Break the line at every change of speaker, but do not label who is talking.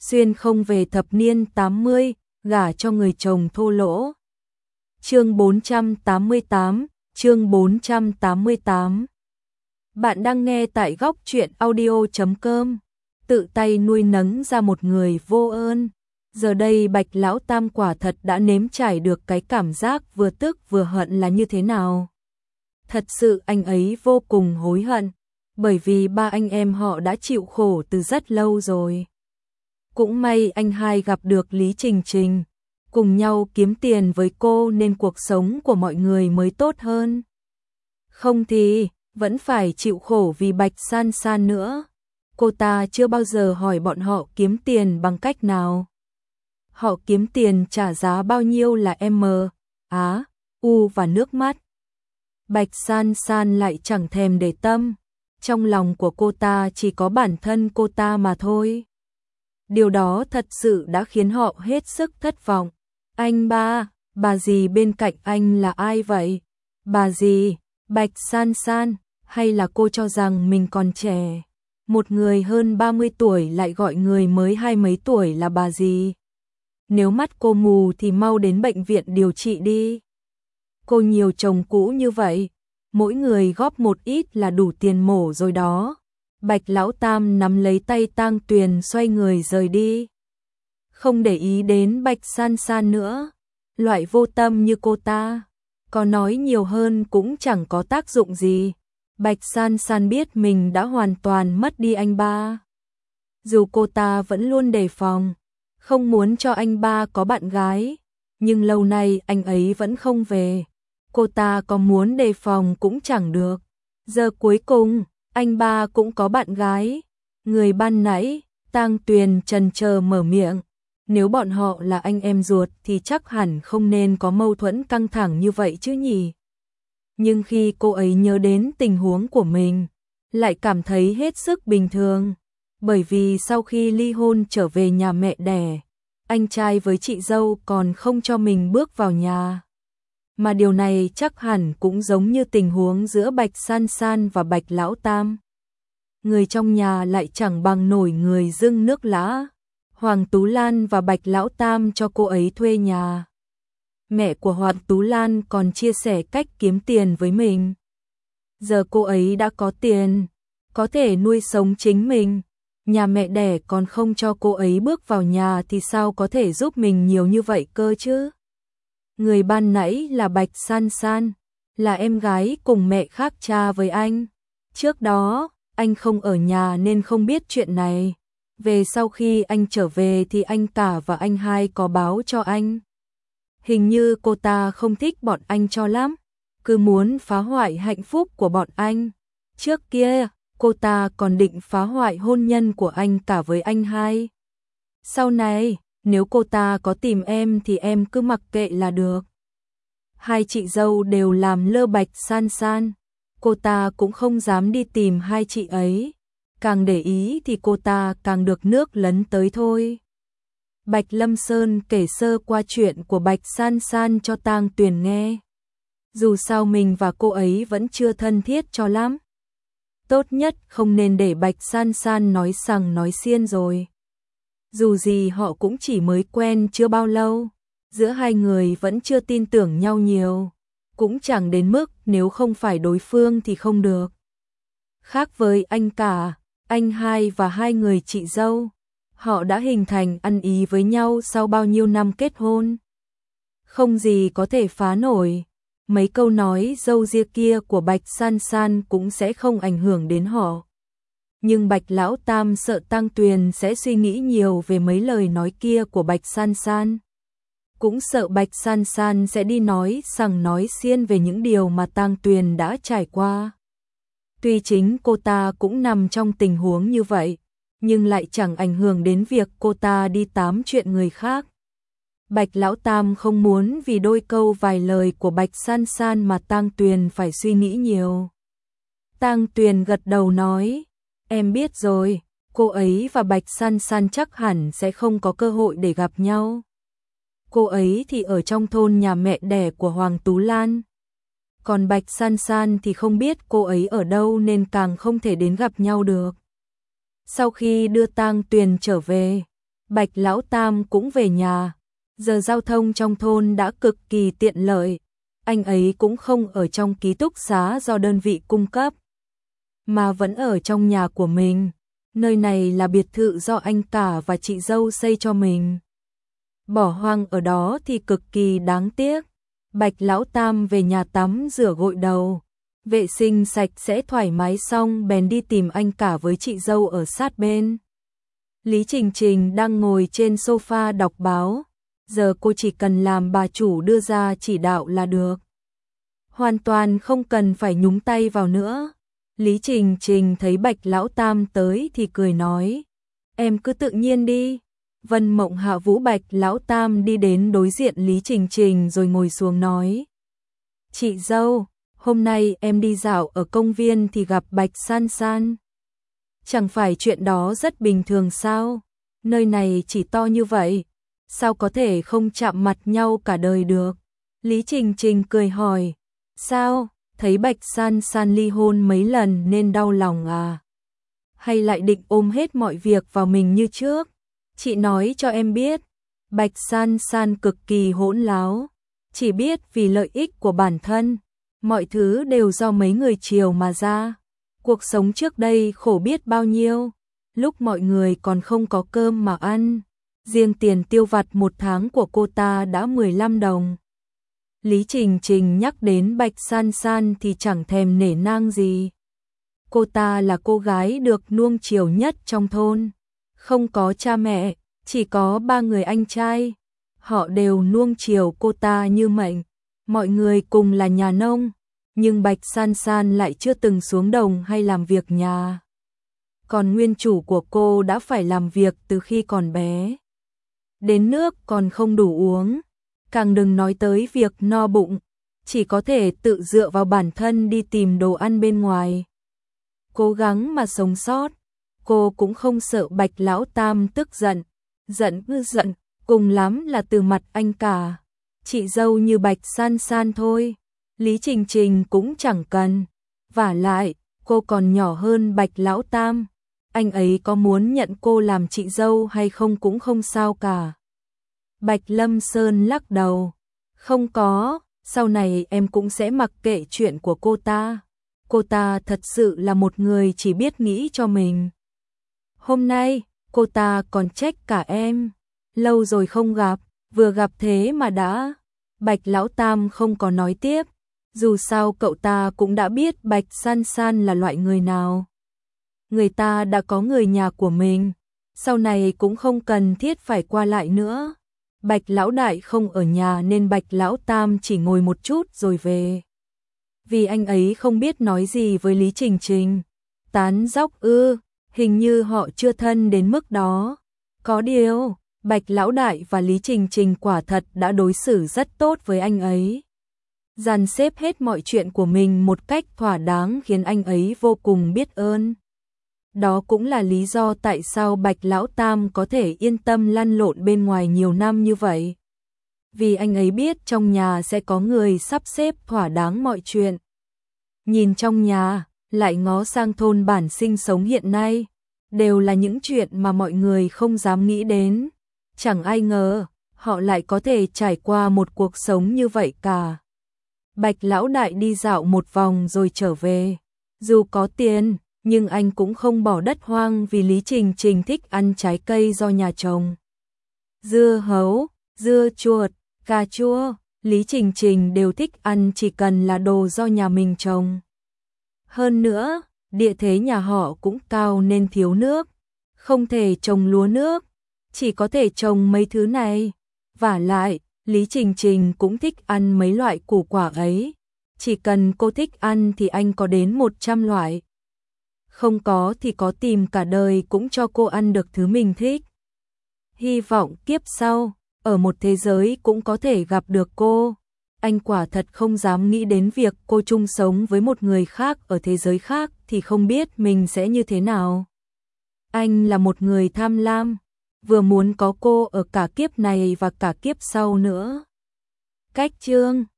xuyên không về thập niên 80, gả cho người chồng thô lỗ. Chương 488, chương 488. Bạn đang nghe tại góc truyện audio.com. Tự tay nuôi nấng ra một người vô ơn. Giờ đây Bạch Lão Tam quả thật đã nếm trải được cái cảm giác vừa tức vừa hận là như thế nào. Thật sự anh ấy vô cùng hối hận, bởi vì ba anh em họ đã chịu khổ từ rất lâu rồi. Cũng may anh hai gặp được Lý Trình Trình, cùng nhau kiếm tiền với cô nên cuộc sống của mọi người mới tốt hơn. Không thì vẫn phải chịu khổ vì Bạch San San nữa. Cô ta chưa bao giờ hỏi bọn họ kiếm tiền bằng cách nào. Họ kiếm tiền trả giá bao nhiêu là M, Á, U và nước mắt. Bạch San San lại chẳng thèm để tâm. Trong lòng của cô ta chỉ có bản thân cô ta mà thôi. Điều đó thật sự đã khiến họ hết sức thất vọng. Anh ba, bà dì bên cạnh anh là ai vậy? Bà dì, Bạch San San, hay là cô cho rằng mình còn trẻ? Một người hơn 30 tuổi lại gọi người mới 20 mấy tuổi là bà dì. Nếu mắt cô mù thì mau đến bệnh viện điều trị đi. Cô nhiều chồng cũ như vậy, mỗi người góp một ít là đủ tiền mổ rồi đó. Bạch Lão Tam nắm lấy tay Tang Tuyền xoay người rời đi. Không để ý đến Bạch San San nữa. Loại vô tâm như cô ta, có nói nhiều hơn cũng chẳng có tác dụng gì. Bạch San San biết mình đã hoàn toàn mất đi anh ba. Dù cô ta vẫn luôn đề phòng, không muốn cho anh ba có bạn gái, nhưng lâu nay anh ấy vẫn không về. Cô ta có muốn đề phòng cũng chẳng được. Giờ cuối cùng, anh ba cũng có bạn gái. Người ban nãy, Tang Tuyền chần chờ mở miệng. Nếu bọn họ là anh em ruột thì chắc hẳn không nên có mâu thuẫn căng thẳng như vậy chứ nhỉ. Nhưng khi cô ấy nhớ đến tình huống của mình, lại cảm thấy hết sức bình thường. Bởi vì sau khi ly hôn trở về nhà mẹ đẻ, anh trai với chị dâu còn không cho mình bước vào nhà. Mà điều này chắc hẳn cũng giống như tình huống giữa Bạch San San và Bạch Lão Tam. Người trong nhà lại chẳng bằng nổi người dưng nước lã. Hoàng Tú Lan và Bạch Lão Tam cho cô ấy thuê nhà. Mẹ của Hoàng Tú Lan còn chia sẻ cách kiếm tiền với mình. Giờ cô ấy đã có tiền, có thể nuôi sống chính mình. Nhà mẹ đẻ còn không cho cô ấy bước vào nhà thì sao có thể giúp mình nhiều như vậy cơ chứ? Người ban nãy là Bạch San San, là em gái cùng mẹ khác cha với anh. Trước đó, anh không ở nhà nên không biết chuyện này. Về sau khi anh trở về thì anh cả và anh hai có báo cho anh. Hình như cô ta không thích bọn anh cho lắm, cứ muốn phá hoại hạnh phúc của bọn anh. Trước kia, cô ta còn định phá hoại hôn nhân của anh cả với anh hai. Sau này, nếu cô ta có tìm em thì em cứ mặc kệ là được. Hai chị dâu đều làm lơ Bạch San San, cô ta cũng không dám đi tìm hai chị ấy. Càng để ý thì cô ta càng được nước lấn tới thôi. Bạch Lâm Sơn kể sơ qua chuyện của Bạch San San cho Tang Tuyền nghe. Dù sao mình và cô ấy vẫn chưa thân thiết cho lắm. Tốt nhất không nên để Bạch San San nói sằng nói xiên rồi. Dù gì họ cũng chỉ mới quen chưa bao lâu. Giữa hai người vẫn chưa tin tưởng nhau nhiều. Cũng chẳng đến mức nếu không phải đối phương thì không được. Khác với anh cả, anh hai và hai người chị dâu, họ đã hình thành ăn ý với nhau sau bao nhiêu năm kết hôn. Không gì có thể phá nổi. Mấy câu nói dâu ria kia của Bạch San San cũng sẽ không ảnh hưởng đến họ. Nhưng Bạch Lão Tam sợ Tang Tuyền sẽ suy nghĩ nhiều về mấy lời nói kia của Bạch San San. Cũng sợ Bạch San San sẽ đi nói sằng nói xiên về những điều mà Tang Tuyền đã trải qua. Tuy chính cô ta cũng nằm trong tình huống như vậy, nhưng lại chẳng ảnh hưởng đến việc cô ta đi tám chuyện người khác. Bạch Lão Tam không muốn vì đôi câu vài lời của Bạch San San mà Tang Tuyền phải suy nghĩ nhiều. Tang Tuyền gật đầu nói, em biết rồi, cô ấy và Bạch San San chắc hẳn sẽ không có cơ hội để gặp nhau. Cô ấy thì ở trong thôn nhà mẹ đẻ của Hoàng Tú Lan. Còn Bạch San San thì không biết cô ấy ở đâu nên càng không thể đến gặp nhau được. Sau khi đưa Tang Tuyền trở về, Bạch Lão Tam cũng về nhà. Giờ giao thông trong thôn đã cực kỳ tiện lợi. Anh ấy cũng không ở trong ký túc xá do đơn vị cung cấp, mà vẫn ở trong nhà của mình. Nơi này là biệt thự do anh cả và chị dâu xây cho mình. Bỏ hoang ở đó thì cực kỳ đáng tiếc. Bạch Lão Tam về nhà tắm rửa gội đầu, vệ sinh sạch sẽ thoải mái xong bèn đi tìm anh cả với chị dâu ở sát bên. Lý Trình Trình đang ngồi trên sofa đọc báo. Giờ cô chỉ cần làm bà chủ đưa ra chỉ đạo là được. Hoàn toàn không cần phải nhúng tay vào nữa. Lý Trình Trình thấy Bạch Lão Tam tới thì cười nói. Em cứ tự nhiên đi. Vân Mộng hạ vũ Bạch Lão Tam đi đến đối diện Lý Trình Trình rồi ngồi xuống nói. Chị dâu, hôm nay em đi dạo ở công viên thì gặp Bạch San San. Chẳng phải chuyện đó rất bình thường sao? Nơi này chỉ to như vậy, sao có thể không chạm mặt nhau cả đời được? Lý Trình Trình cười hỏi. Sao, thấy Bạch San San ly hôn mấy lần nên đau lòng à? Hay lại định ôm hết mọi việc vào mình như trước? Chị nói cho em biết, Bạch San San cực kỳ hỗn láo, chỉ biết vì lợi ích của bản thân, mọi thứ đều do mấy người chiều mà ra. Cuộc sống trước đây khổ biết bao nhiêu, lúc mọi người còn không có cơm mà ăn, riêng tiền tiêu vặt một tháng của cô ta đã 15 đồng. Lý Trình Trình nhắc đến Bạch San San thì chẳng thèm nể nang gì. Cô ta là cô gái được nuông chiều nhất trong thôn, không có cha mẹ, chỉ có 3 người anh trai. Họ đều nuông chiều cô ta như mệnh, mọi người cùng là nhà nông, nhưng Bạch San San lại chưa từng xuống đồng hay làm việc nhà. Còn nguyên chủ của cô đã phải làm việc từ khi còn bé. Đến nước còn không đủ uống, càng đừng nói tới việc no bụng, chỉ có thể tự dựa vào bản thân đi tìm đồ ăn bên ngoài. Cố gắng mà sống sót, cô cũng không sợ Bạch Lão Tam tức giận, giận, cùng lắm là từ mặt anh cả. Chị dâu như Bạch San San thôi, Lý Trình Trình cũng chẳng cần. Vả lại, cô còn nhỏ hơn Bạch Lão Tam, anh ấy có muốn nhận cô làm chị dâu hay không cũng không sao cả. Bạch Lâm Sơn lắc đầu. Không có, sau này em cũng sẽ mặc kệ chuyện của cô ta. Cô ta thật sự là một người chỉ biết nghĩ cho mình. Hôm nay, cô ta còn trách cả em. Lâu rồi không gặp, vừa gặp thế mà đã. Bạch Lão Tam không có nói tiếp. Dù sao cậu ta cũng đã biết Bạch San San là loại người nào. Người ta đã có người nhà của mình, sau này cũng không cần thiết phải qua lại nữa. Bạch Lão Đại không ở nhà nên Bạch Lão Tam chỉ ngồi một chút rồi về. Vì anh ấy không biết nói gì với Lý Trình Trình. Tán dóc hình như họ chưa thân đến mức đó. Có điều, Bạch Lão Đại và Lý Trình Trình quả thật đã đối xử rất tốt với anh ấy. Dàn xếp hết mọi chuyện của mình một cách thỏa đáng khiến anh ấy vô cùng biết ơn. Đó cũng là lý do tại sao Bạch Lão Tam có thể yên tâm lăn lộn bên ngoài nhiều năm như vậy. Vì anh ấy biết trong nhà sẽ có người sắp xếp thỏa đáng mọi chuyện. Nhìn trong nhà, lại ngó sang thôn bản sinh sống hiện nay, đều là những chuyện mà mọi người không dám nghĩ đến. Chẳng ai ngờ, họ lại có thể trải qua một cuộc sống như vậy cả. Bạch Lão Đại đi dạo một vòng rồi trở về. Dù có tiền, nhưng anh cũng không bỏ đất hoang vì Lý Trình Trình thích ăn trái cây do nhà trồng. Dưa hấu, dưa chuột, cà chua, Lý Trình Trình đều thích ăn chỉ cần là đồ do nhà mình trồng. Hơn nữa, địa thế nhà họ cũng cao nên thiếu nước, không thể trồng lúa nước, chỉ có thể trồng mấy thứ này. Vả lại, Lý Trình Trình cũng thích ăn mấy loại củ quả ấy, chỉ cần cô thích ăn thì anh có đến 100 loại. Không có thì có tìm cả đời cũng cho cô ăn được thứ mình thích. Hy vọng kiếp sau, ở một thế giới cũng có thể gặp được cô. Anh quả thật không dám nghĩ đến việc cô chung sống với một người khác ở thế giới khác thì không biết mình sẽ như thế nào. Anh là một người tham lam, vừa muốn có cô ở cả kiếp này và cả kiếp sau nữa. Cách chương